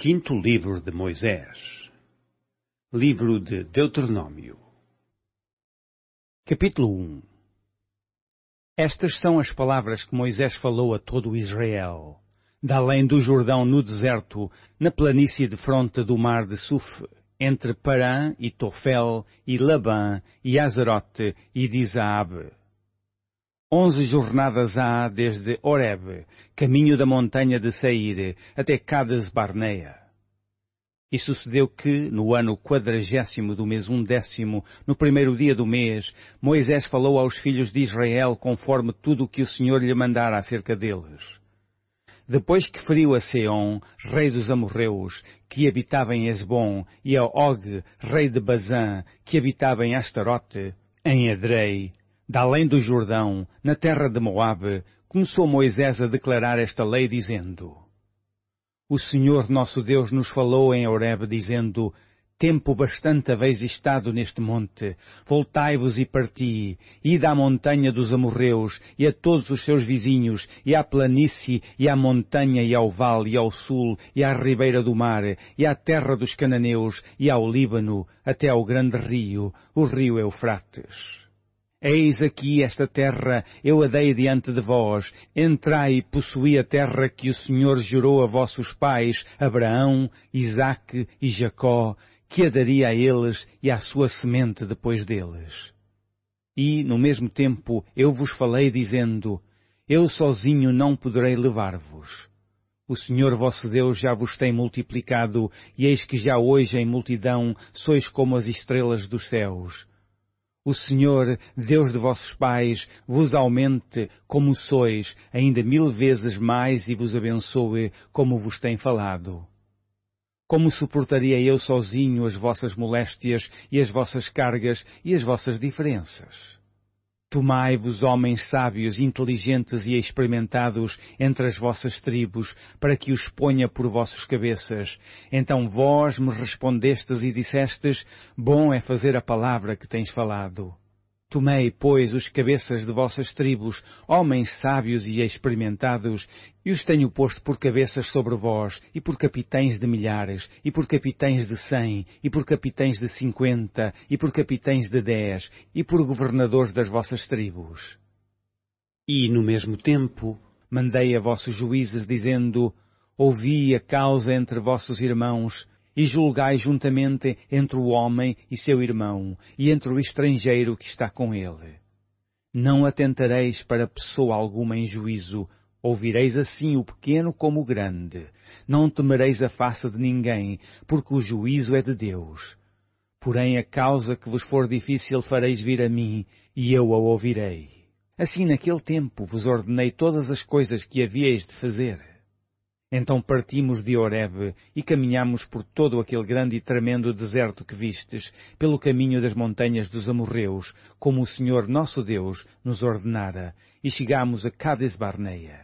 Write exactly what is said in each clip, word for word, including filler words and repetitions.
Quinto livro de Moisés. Livro de Deuteronômio. Capítulo um. Estas são as palavras que Moisés falou a todo o Israel, da além do Jordão no deserto, na planície de fronte do mar de Suf, entre Parã e Tofel, e Labã, e Azarote, e Dizabe. Onze jornadas há desde Horebe, caminho da montanha de Seir, até Cades Barnea. E sucedeu que, no ano quadragésimo do mês undécimo, no primeiro dia do mês, Moisés falou aos filhos de Israel conforme tudo o que o Senhor lhe mandara acerca deles. Depois que feriu a Seom, rei dos amorreus, que habitava em Esbom, e a Og, rei de Bazã, que habitava em Astarote, em Edrei, da além do Jordão, na terra de Moabe, começou Moisés a declarar esta lei, dizendo: O Senhor nosso Deus nos falou em Horebe, dizendo: Tempo bastante haveis estado neste monte, voltai-vos e parti, ide à montanha dos amorreus, e a todos os seus vizinhos, e à planície, e à montanha, e ao vale, e ao sul, e à ribeira do mar, e à terra dos cananeus, e ao Líbano, até ao grande rio, o rio Eufrates. Eis aqui esta terra, eu a dei diante de vós, entrai e possuí a terra que o Senhor jurou a vossos pais, Abraão, Isaque e Jacó, que a daria a eles e à sua semente depois deles. E, no mesmo tempo, eu vos falei dizendo: Eu sozinho não poderei levar-vos. O Senhor vosso Deus já vos tem multiplicado, e eis que já hoje em multidão sois como as estrelas dos céus. O Senhor, Deus de vossos pais, vos aumente como sois, ainda mil vezes mais, e vos abençoe como vos tem falado. Como suportaria eu sozinho as vossas moléstias e as vossas cargas e as vossas diferenças? Tomai-vos homens sábios, inteligentes e experimentados entre as vossas tribos, para que os ponha por vossos cabeças. Então vós me respondestes e dissestes: Bom é fazer a palavra que tens falado. Tomei, pois, os cabeças de vossas tribos, homens sábios e experimentados, e os tenho posto por cabeças sobre vós, e por capitães de milhares, e por capitães de cem, e por capitães de cinquenta, e por capitães de dez, e por governadores das vossas tribos. E, no mesmo tempo, mandei a vossos juízes, dizendo: Ouvi a causa entre vossos irmãos, e julgai juntamente entre o homem e seu irmão, e entre o estrangeiro que está com ele. Não atentareis para pessoa alguma em juízo, ouvireis assim o pequeno como o grande. Não temereis a face de ninguém, porque o juízo é de Deus. Porém a causa que vos for difícil fareis vir a mim, e eu a ouvirei. Assim naquele tempo vos ordenei todas as coisas que havíeis de fazer. Então partimos de Horebe e caminhamos por todo aquele grande e tremendo deserto que vistes, pelo caminho das montanhas dos amorreus, como o Senhor nosso Deus nos ordenara, e chegámos a Cades Barnea.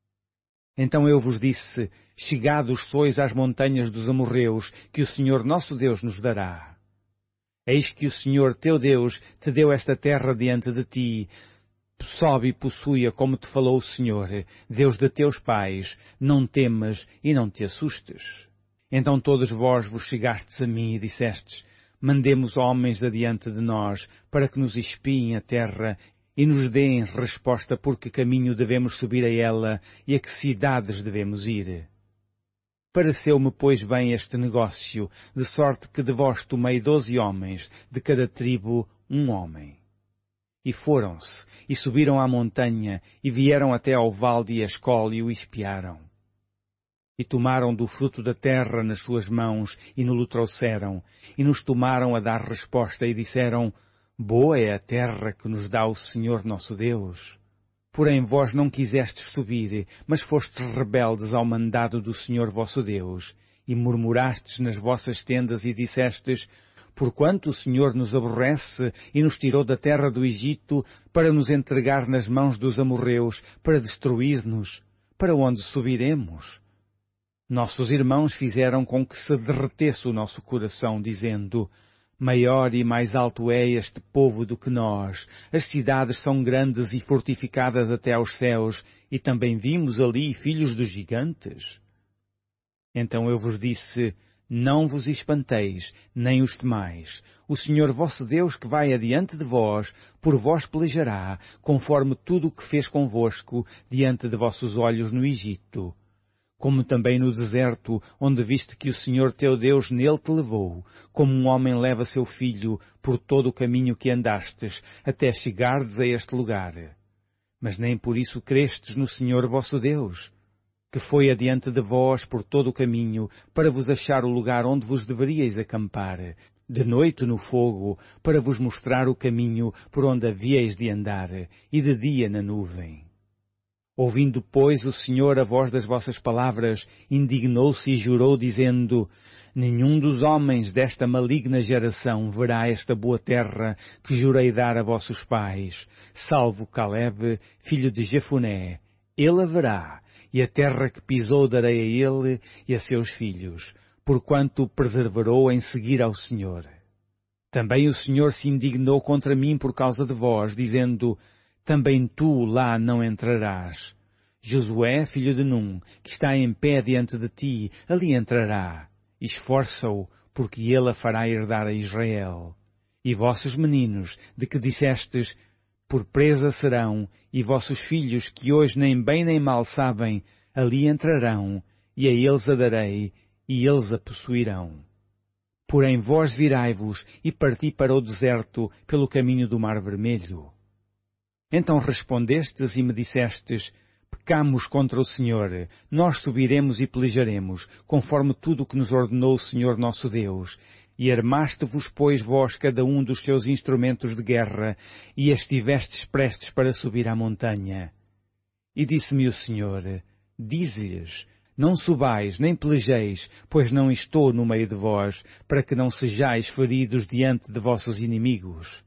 Então eu vos disse: Chegados sois às montanhas dos amorreus, que o Senhor nosso Deus nos dará. Eis que o Senhor teu Deus te deu esta terra diante de ti. Sobe e possui-a como te falou o Senhor, Deus de teus pais, não temas e não te assustes. Então todos vós vos chegastes a mim e dissestes: Mandemos homens adiante de nós, para que nos espiem a terra e nos deem resposta por que caminho devemos subir a ela e a que cidades devemos ir. Pareceu-me, pois, bem este negócio, de sorte que de vós tomei doze homens, de cada tribo um homem. E foram-se, e subiram à montanha, e vieram até ao vale de Escol e o espiaram. E tomaram do fruto da terra nas suas mãos, e no-lo trouxeram, e nos tomaram a dar resposta, e disseram: Boa é a terra que nos dá o Senhor nosso Deus. Porém vós não quisestes subir, mas fostes rebeldes ao mandado do Senhor vosso Deus, e murmurastes nas vossas tendas, e dissestes: Porquanto o Senhor nos aborrece e nos tirou da terra do Egito para nos entregar nas mãos dos amorreus, para destruir-nos, para onde subiremos? Nossos irmãos fizeram com que se derretesse o nosso coração, dizendo: Maior e mais alto é este povo do que nós. As cidades são grandes e fortificadas até aos céus, e também vimos ali filhos dos gigantes. Então eu vos disse, não vos espanteis, nem os temais. O Senhor vosso Deus que vai adiante de vós, por vós pelejará, conforme tudo o que fez convosco diante de vossos olhos no Egito. Como também no deserto, onde viste que o Senhor teu Deus nele te levou, como um homem leva seu filho por todo o caminho que andastes, até chegardes a este lugar. Mas nem por isso crestes no Senhor vosso Deus, que foi adiante de vós por todo o caminho, para vos achar o lugar onde vos deveríeis acampar, de noite no fogo, para vos mostrar o caminho por onde havíeis de andar, e de dia na nuvem. Ouvindo, pois, o Senhor a voz das vossas palavras, indignou-se e jurou, dizendo, nenhum dos homens desta maligna geração verá esta boa terra que jurei dar a vossos pais, salvo Caleb, filho de Jefuné. Ele a verá, e a terra que pisou darei a ele e a seus filhos, porquanto perseverou em seguir ao Senhor. Também o Senhor se indignou contra mim por causa de vós, dizendo, também tu lá não entrarás. Josué, filho de Num, que está em pé diante de ti, ali entrará. Esforça-o, porque ele a fará herdar a Israel. E vossos meninos, de que dissestes, por presa serão, e vossos filhos, que hoje nem bem nem mal sabem, ali entrarão, e a eles a darei, e eles a possuirão. Porém vós virai-vos, e parti para o deserto, pelo caminho do Mar Vermelho. Então respondestes e me dissestes, pecamos contra o Senhor, nós subiremos e pelejaremos, conforme tudo o que nos ordenou o Senhor nosso Deus. E armaste-vos, pois, vós cada um dos seus instrumentos de guerra, e estivestes prestes para subir à montanha. E disse-me o Senhor, dize-lhes, não subais, nem pelejeis, pois não estou no meio de vós, para que não sejais feridos diante de vossos inimigos.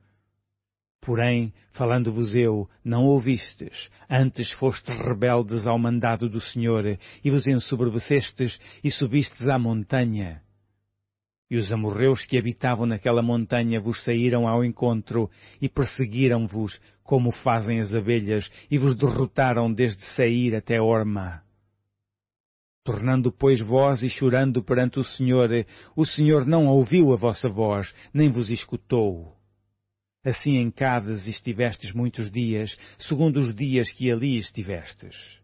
Porém, falando-vos eu, não ouvistes, antes fostes rebeldes ao mandado do Senhor, e vos ensoberbecestes, e subistes à montanha. E os amorreus que habitavam naquela montanha vos saíram ao encontro, e perseguiram-vos, como fazem as abelhas, e vos derrotaram desde Sair até Orma. Tornando, pois, vós e chorando perante o Senhor, o Senhor não ouviu a vossa voz, nem vos escutou. Assim em Cádiz estivestes muitos dias, segundo os dias que ali estivestes.